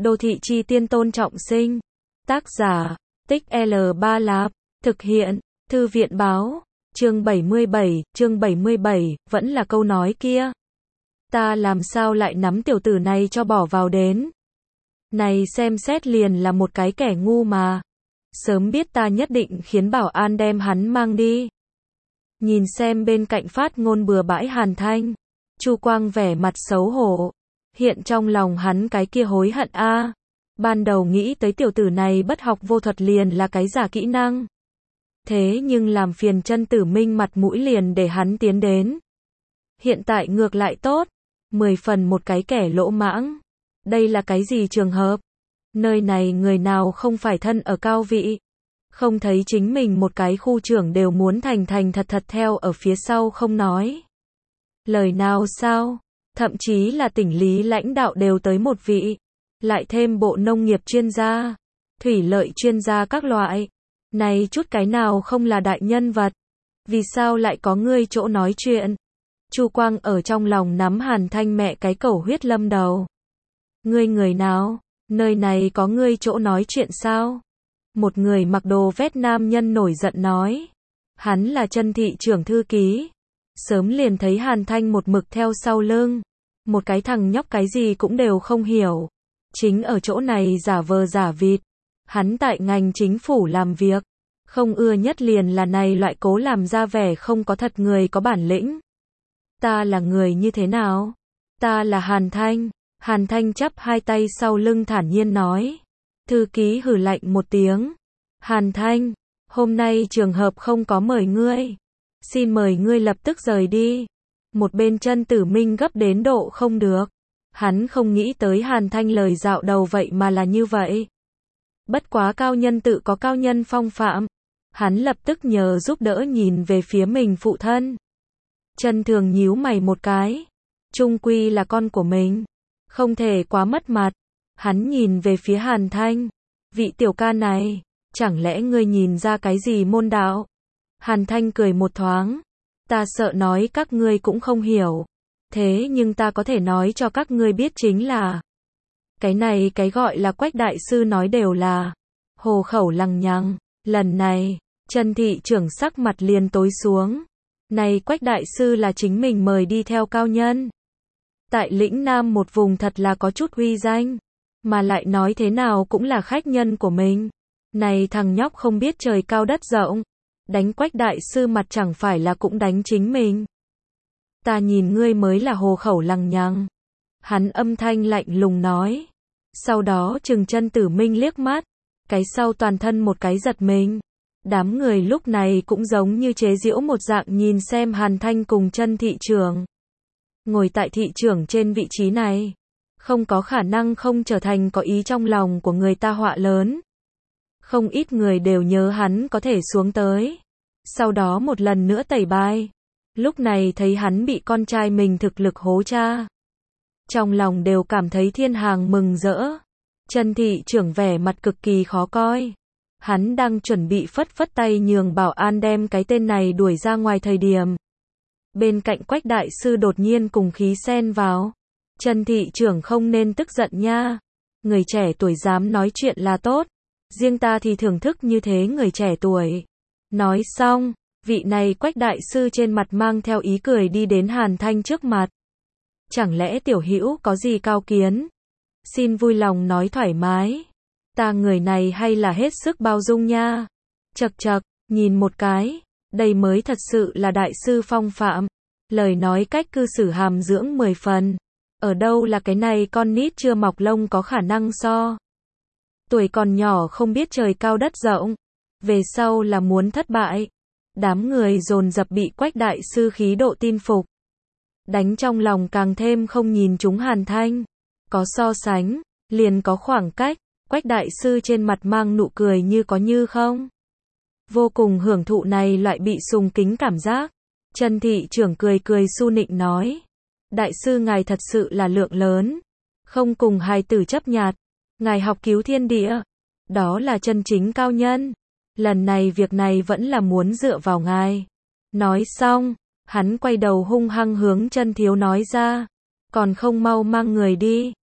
Đô thị chi tiên Tôn Trọng Sinh. Tác giả, Tích L3 Lạp. Thực hiện, Thư viện báo. Chương 77, vẫn là câu nói kia. Ta làm sao lại nắm tiểu tử này cho bỏ vào đến. Này xem xét liền là một cái kẻ ngu mà. Sớm biết ta nhất định khiến bảo an đem hắn mang đi. Nhìn xem bên cạnh phát ngôn bừa bãi Hàn Thanh. Chu Quang vẻ mặt xấu hổ. Hiện trong lòng hắn cái kia hối hận a. Ban đầu nghĩ tới tiểu tử này bất học vô thuật liền là cái giả kỹ năng. Thế nhưng làm phiền Chân Tử Minh mặt mũi liền để hắn tiến đến. Hiện tại ngược lại tốt. 10 phần một cái kẻ lỗ mãng. Đây là cái gì trường hợp? Nơi này người nào không phải thân ở cao vị. Không thấy chính mình một cái khu trưởng đều muốn thành thật theo ở phía sau không nói. Lời nào sao? Thậm chí là tỉnh lý lãnh đạo đều tới một vị. Lại thêm bộ nông nghiệp chuyên gia, thủy lợi chuyên gia các loại. Này chút cái nào không là đại nhân vật. Vì sao lại có ngươi chỗ nói chuyện? Chu Quang ở trong lòng nắm Hàn Thanh mẹ cái cẩu huyết lâm đầu. Ngươi người nào? Nơi này có ngươi chỗ nói chuyện sao? Một người mặc đồ vét nam nhân nổi giận nói. Hắn là Chân thị trưởng thư ký. Sớm liền thấy Hàn Thanh một mực theo sau lưng. Một cái thằng nhóc cái gì cũng đều không hiểu. Chính ở chỗ này giả vờ giả vịt. Hắn tại ngành chính phủ làm việc. Không ưa nhất liền là này loại cố làm ra vẻ không có thật người có bản lĩnh. Ta là người như thế nào? Ta là Hàn Thanh. Hàn Thanh chắp hai tay sau lưng thản nhiên nói. Thư ký hừ lạnh một tiếng. Hàn Thanh, hôm nay trường hợp không có mời ngươi. Xin mời ngươi lập tức rời đi. Một bên Chân Tử Minh gấp đến độ không được. Hắn không nghĩ tới Hàn Thanh lời dạo đầu vậy mà là như vậy. Bất quá cao nhân tự có cao nhân phong phạm. Hắn lập tức nhờ giúp đỡ nhìn về phía mình phụ thân. Chân Thường nhíu mày một cái. Chung quy là con của mình. Không thể quá mất mặt. Hắn nhìn về phía Hàn Thanh. Vị tiểu ca này, chẳng lẽ ngươi nhìn ra cái gì môn đạo? Hàn Thanh cười một thoáng. Ta sợ nói các ngươi cũng không hiểu. Thế nhưng ta có thể nói cho các ngươi biết chính là. Cái này cái gọi là Quách đại sư nói đều là. Hồ khẩu lằng nhằng. Lần này, Chân thị trưởng sắc mặt liền tối xuống. Này Quách đại sư là chính mình mời đi theo cao nhân. Tại lĩnh Nam một vùng thật là có chút uy danh. Mà lại nói thế nào cũng là khách nhân của mình. Này thằng nhóc không biết trời cao đất rộng. Đánh Quách đại sư mặt chẳng phải là cũng đánh chính mình. Ta nhìn ngươi mới là hồ khẩu lằng nhằng. Hắn âm thanh lạnh lùng nói. Sau đó chừng Chân Tử Minh liếc mắt. Cái sau toàn thân một cái giật mình. Đám người lúc này cũng giống như chế giễu một dạng nhìn xem Hàn Thanh cùng Chân thị trưởng. Ngồi tại thị trưởng trên vị trí này. Không có khả năng không trở thành có ý trong lòng của người ta họa lớn. Không ít người đều nhớ hắn có thể xuống tới. Sau đó một lần nữa tẩy bài. Lúc này thấy hắn bị con trai mình thực lực hố cha. Trong lòng đều cảm thấy thiên hàng mừng rỡ. Chân thị trưởng vẻ mặt cực kỳ khó coi. Hắn đang chuẩn bị phất tay nhường bảo an đem cái tên này đuổi ra ngoài thời điểm. Bên cạnh Quách đại sư đột nhiên cùng khí xen vào. Chân thị trưởng không nên tức giận nha. Người trẻ tuổi dám nói chuyện là tốt. Riêng ta thì thưởng thức như thế người trẻ tuổi. Nói xong, vị này Quách đại sư trên mặt mang theo ý cười đi đến Hàn Thanh trước mặt. Chẳng lẽ tiểu hữu có gì cao kiến? Xin vui lòng nói thoải mái. Ta người này hay là hết sức bao dung nha. Chậc chậc, nhìn một cái. Đây mới thật sự là đại sư phong phạm. Lời nói cách cư xử hàm dưỡng 10 phần. Ở đâu là cái này con nít chưa mọc lông có khả năng so. Tuổi còn nhỏ không biết trời cao đất rộng. Về sau là muốn thất bại. Đám người dồn dập bị Quách đại sư khí độ tin phục. Đánh trong lòng càng thêm không nhìn chúng Hàn Thanh. Có so sánh, liền có khoảng cách. Quách đại sư trên mặt mang nụ cười như có như không. Vô cùng hưởng thụ này loại bị sùng kính cảm giác. Chân thị trưởng cười su nịnh nói. Đại sư ngài thật sự là lượng lớn. Không cùng hài tử chấp nhặt. Ngài học cứu thiên địa. Đó là chân chính cao nhân. Lần này việc này vẫn là muốn dựa vào ngài. Nói xong, hắn quay đầu hung hăng hướng Chân thiếu nói ra. Còn không mau mang người đi.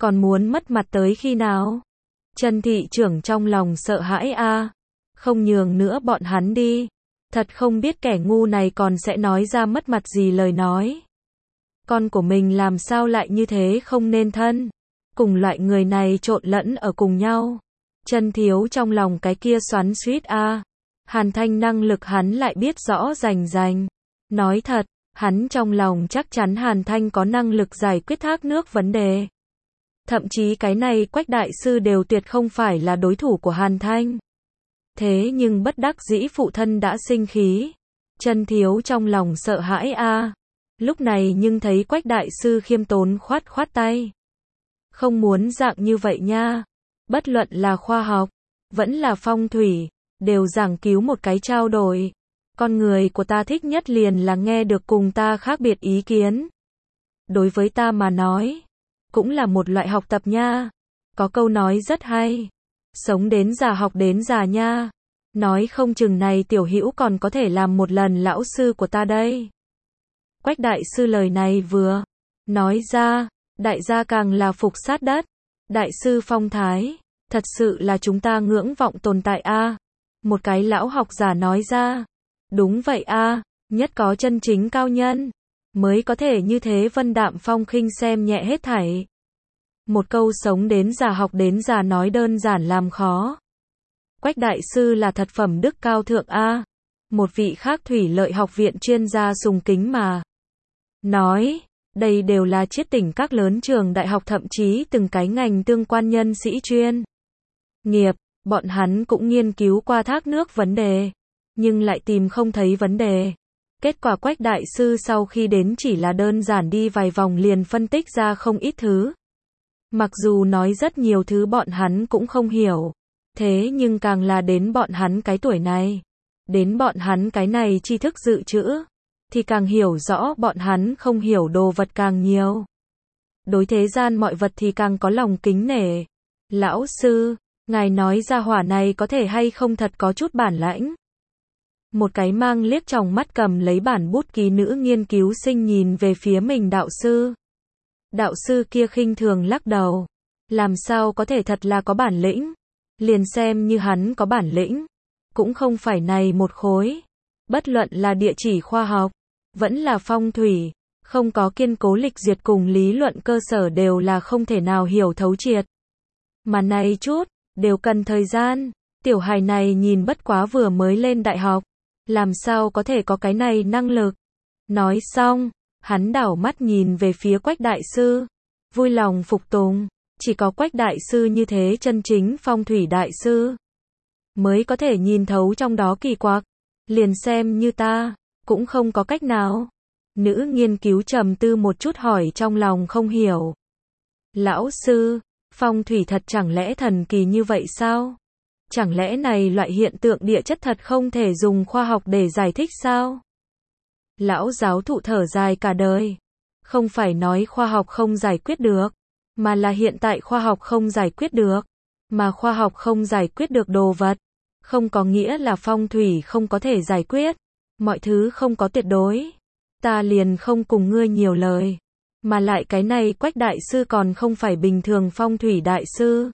còn muốn mất mặt tới khi nào? Trần thị trưởng trong lòng sợ hãi a, không nhường nữa bọn hắn đi. Thật không biết kẻ ngu này còn sẽ nói ra mất mặt gì lời nói. Con của mình làm sao lại như thế không nên thân, cùng loại người này trộn lẫn ở cùng nhau. Trần Thiếu trong lòng cái kia xoắn xuýt a. Hàn Thanh năng lực hắn lại biết rõ rành rành. Nói thật, hắn trong lòng chắc chắn Hàn Thanh có năng lực giải quyết thác nước vấn đề. Thậm chí cái này Quách đại sư đều tuyệt không phải là đối thủ của Hàn Thanh. Thế nhưng bất đắc dĩ phụ thân đã sinh khí. Trần Thiếu trong lòng sợ hãi a. Lúc này nhưng thấy Quách đại sư khiêm tốn khoát khoát tay. Không muốn dạng như vậy nha. Bất luận là khoa học, vẫn là phong thủy, đều giảng cứu một cái trao đổi. Con người của ta thích nhất liền là nghe được cùng ta khác biệt ý kiến. Đối với ta mà nói, cũng là một loại học tập nha. Có câu nói rất hay. Sống đến già học đến già nha. Nói không chừng này tiểu hữu còn có thể làm một lần lão sư của ta đây. Quách đại sư lời này vừa nói ra, đại gia càng là phục sát đất. Đại sư phong thái, thật sự là chúng ta ngưỡng vọng tồn tại a. Một cái lão học giả nói ra. Đúng vậy a, nhất có chân chính cao nhân, mới có thể như thế vân đạm phong khinh xem nhẹ hết thảy. Một câu sống đến già học đến già nói đơn giản làm khó. Quách đại sư là thật phẩm đức cao thượng a. Một vị khác thủy lợi học viện chuyên gia sùng kính mà nói, đây đều là chiết tỉnh các lớn trường đại học thậm chí từng cái ngành tương quan nhân sĩ chuyên nghiệp, bọn hắn cũng nghiên cứu qua thác nước vấn đề, nhưng lại tìm không thấy vấn đề. Kết quả Quách đại sư sau khi đến chỉ là đơn giản đi vài vòng liền phân tích ra không ít thứ. Mặc dù nói rất nhiều thứ bọn hắn cũng không hiểu, thế nhưng càng là đến bọn hắn cái tuổi này, đến bọn hắn cái này tri thức dự trữ, thì càng hiểu rõ bọn hắn không hiểu đồ vật càng nhiều. Đối thế gian mọi vật thì càng có lòng kính nể. Lão sư, ngài nói ra hỏa này có thể hay không thật có chút bản lãnh. Một cái mang liếc tròng mắt cầm lấy bản bút ký nữ nghiên cứu sinh nhìn về phía mình đạo sư. Đạo sư kia khinh thường lắc đầu. Làm sao có thể thật là có bản lĩnh. Liền xem như hắn có bản lĩnh. Cũng không phải này một khối. Bất luận là địa chỉ khoa học, vẫn là phong thủy, không có kiên cố lịch duyệt cùng lý luận cơ sở đều là không thể nào hiểu thấu triệt. Mà này chút, đều cần thời gian. Tiểu hài này nhìn bất quá vừa mới lên đại học. Làm sao có thể có cái này năng lực. Nói xong, hắn đảo mắt nhìn về phía Quách đại sư. Vui lòng phục tùng. Chỉ có Quách đại sư như thế chân chính phong thủy đại sư mới có thể nhìn thấu trong đó kỳ quặc. Liền xem như ta, cũng không có cách nào. Nữ nghiên cứu trầm tư một chút hỏi trong lòng không hiểu. Lão sư, phong thủy thật chẳng lẽ thần kỳ như vậy sao? Chẳng lẽ này loại hiện tượng địa chất thật không thể dùng khoa học để giải thích sao? Lão giáo thụ thở dài cả đời. Không phải nói khoa học không giải quyết được, mà là hiện tại khoa học không giải quyết được. Mà khoa học không giải quyết được đồ vật, không có nghĩa là phong thủy không có thể giải quyết. Mọi thứ không có tuyệt đối. Ta liền không cùng ngươi nhiều lời. Mà lại cái này Quách đại sư còn không phải bình thường phong thủy đại sư.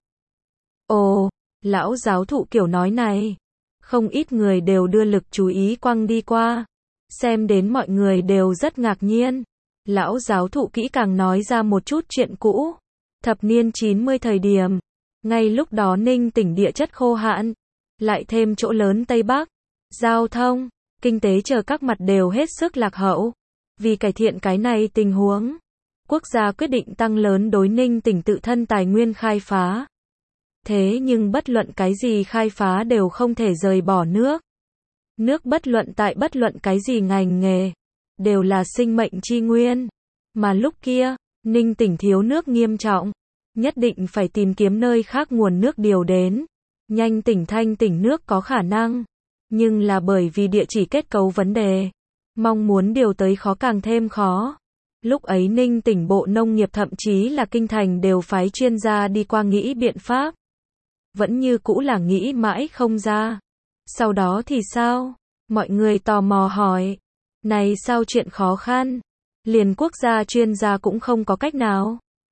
Ồ, lão giáo thụ kiểu nói này, không ít người đều đưa lực chú ý quăng đi qua. Xem đến mọi người đều rất ngạc nhiên. Lão giáo thụ kỹ càng nói ra một chút chuyện cũ. Thập niên 90 thời điểm, ngay lúc đó Ninh tỉnh địa chất khô hạn, lại thêm chỗ lớn Tây Bắc, giao thông, kinh tế chờ các mặt đều hết sức lạc hậu. Vì cải thiện cái này tình huống, quốc gia quyết định tăng lớn đối Ninh tỉnh tự thân tài nguyên khai phá. Thế nhưng bất luận cái gì khai phá đều không thể rời bỏ nước. Nước bất luận tại bất luận cái gì ngành nghề, đều là sinh mệnh chi nguyên. Mà lúc kia, Ninh tỉnh thiếu nước nghiêm trọng, nhất định phải tìm kiếm nơi khác nguồn nước điều đến. Nhanh tỉnh Thanh tỉnh nước có khả năng, nhưng là bởi vì địa chỉ kết cấu vấn đề, mong muốn điều tới khó càng thêm khó. Lúc ấy Ninh tỉnh Bộ Nông nghiệp thậm chí là kinh thành đều phái chuyên gia đi qua nghĩ biện pháp. Vẫn như cũ là nghĩ mãi không ra. Sau đó thì sao? Mọi người tò mò hỏi. Này sao chuyện khó khăn? Liền quốc gia chuyên gia cũng không có cách nào.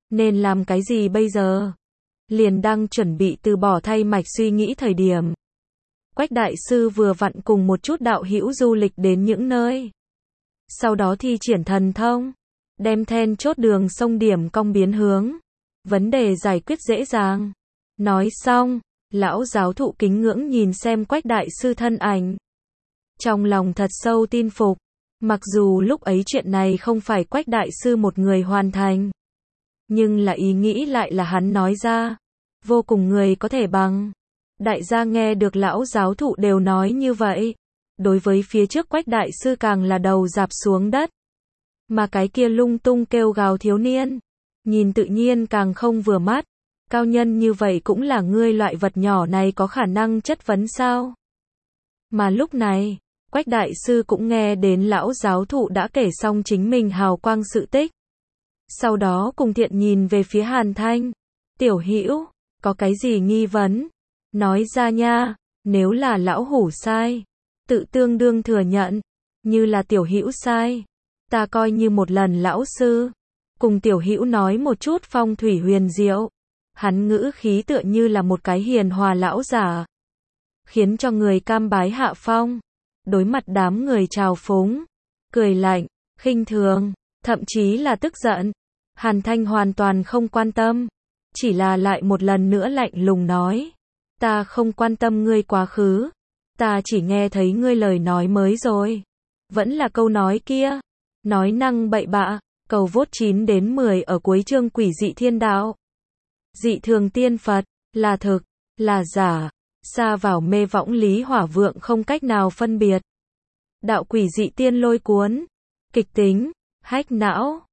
Nên làm cái gì bây giờ? Liền đang chuẩn bị từ bỏ thay mạch suy nghĩ thời điểm. Quách đại sư vừa vặn cùng một chút đạo hữu du lịch đến những nơi. Sau đó thi triển thần thông, đem then chốt đường sông điểm cong biến hướng. Vấn đề giải quyết dễ dàng. Nói xong, lão giáo thụ kính ngưỡng nhìn xem Quách đại sư thân ảnh. Trong lòng thật sâu tin phục. Mặc dù lúc ấy chuyện này không phải Quách đại sư một người hoàn thành. Nhưng là ý nghĩ lại là hắn nói ra. Vô cùng người có thể bằng. Đại gia nghe được lão giáo thụ đều nói như vậy. Đối với phía trước Quách đại sư càng là đầu rạp xuống đất. Mà cái kia lung tung kêu gào thiếu niên. Nhìn tự nhiên càng không vừa mắt. Cao nhân như vậy cũng là ngươi loại vật nhỏ này có khả năng chất vấn sao? Mà lúc này, Quách đại sư cũng nghe đến lão giáo thụ đã kể xong chính mình hào quang sự tích. Sau đó cùng thiện nhìn về phía Hàn Thanh. Tiểu hữu, có cái gì nghi vấn? Nói ra nha, nếu là lão hủ sai, tự tương đương thừa nhận, như là tiểu hữu sai, ta coi như một lần lão sư, cùng tiểu hữu nói một chút phong thủy huyền diệu. Hắn ngữ khí tựa như là một cái hiền hòa lão giả, khiến cho người cam bái hạ phong. Đối mặt đám người trào phúng, cười lạnh, khinh thường, thậm chí là tức giận, Hàn Thanh hoàn toàn không quan tâm, chỉ là lại một lần nữa lạnh lùng nói, ta không quan tâm ngươi quá khứ, ta chỉ nghe thấy ngươi lời nói mới rồi. Vẫn là câu nói kia, nói năng bậy bạ, cầu vote 9 đến 10 ở cuối chương quỷ dị thiên đạo. Dị thường tiên Phật, là thực, là giả, xa vào mê võng lý hỏa vượng không cách nào phân biệt. Đạo quỷ dị tiên lôi cuốn, kịch tính, hách não.